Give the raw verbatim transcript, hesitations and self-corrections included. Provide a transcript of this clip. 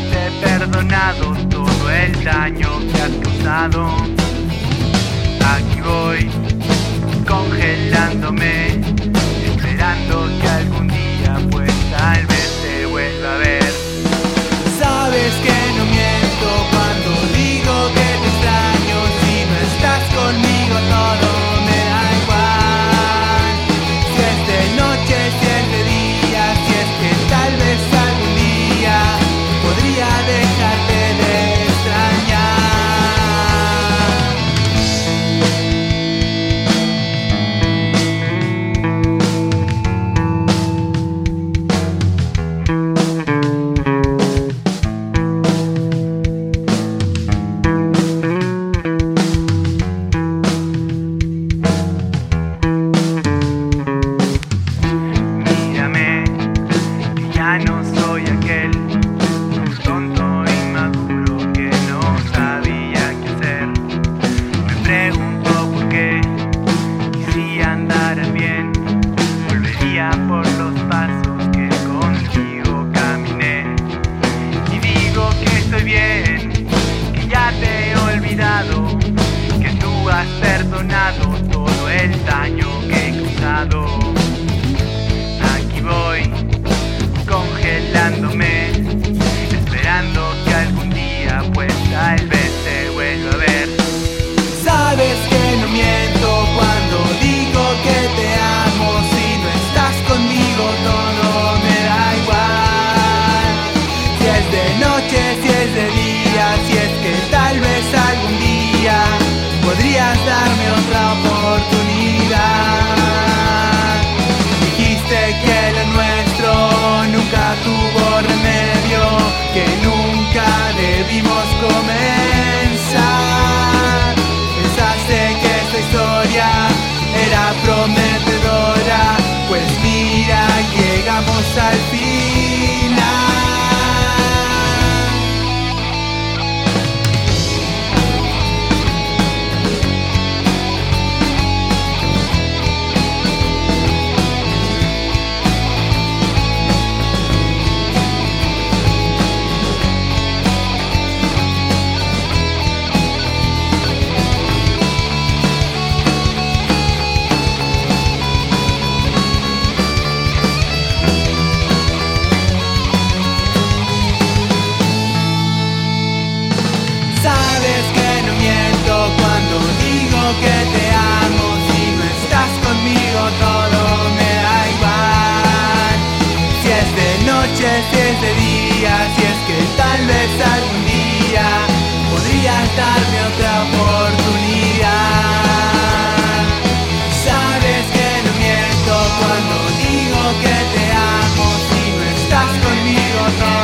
te he perdonado todo el daño que has causado. Aquí voy, congelándome, esperando que algún día pues tal vez te vuelva a ver. Sabes que no miento cuando digo que te extraño. Si no estás conmigo todo me da igual. Si es de noche, si es de día, si es que tal vez algún día podría dejarte de extrañar. Ya no soy aquel tonto inmaduro que no sabía qué hacer. Me pregunto por qué, y si andaras bien, volvería por los pasos que contigo caminé. Y digo que estoy bien, que ya te he olvidado, que tú has perdonado todo el daño que he causado. Aquí voy, congelándome, esperando que algún día pues tal vez te vuelva a ver. Sabes que no miento cuando digo que te amo. Si no estás conmigo todo me da igual. Si es de noche, si es de día, si es que tal vez algún día podrías darme otra oportunidad. Dijiste que lo nuestro nunca tuvo remedio, que nunca debimos comenzar. Pensaste que esta historia era prometedora, pues mira, llegamos al final. Sabes que no miento cuando digo que te amo. Si no estás conmigo todo me da igual. Si es de noche, si es de día, si es que tal vez algún día podrías darme otra oportunidad. Sabes que no miento cuando digo que te amo. Si no estás conmigo todo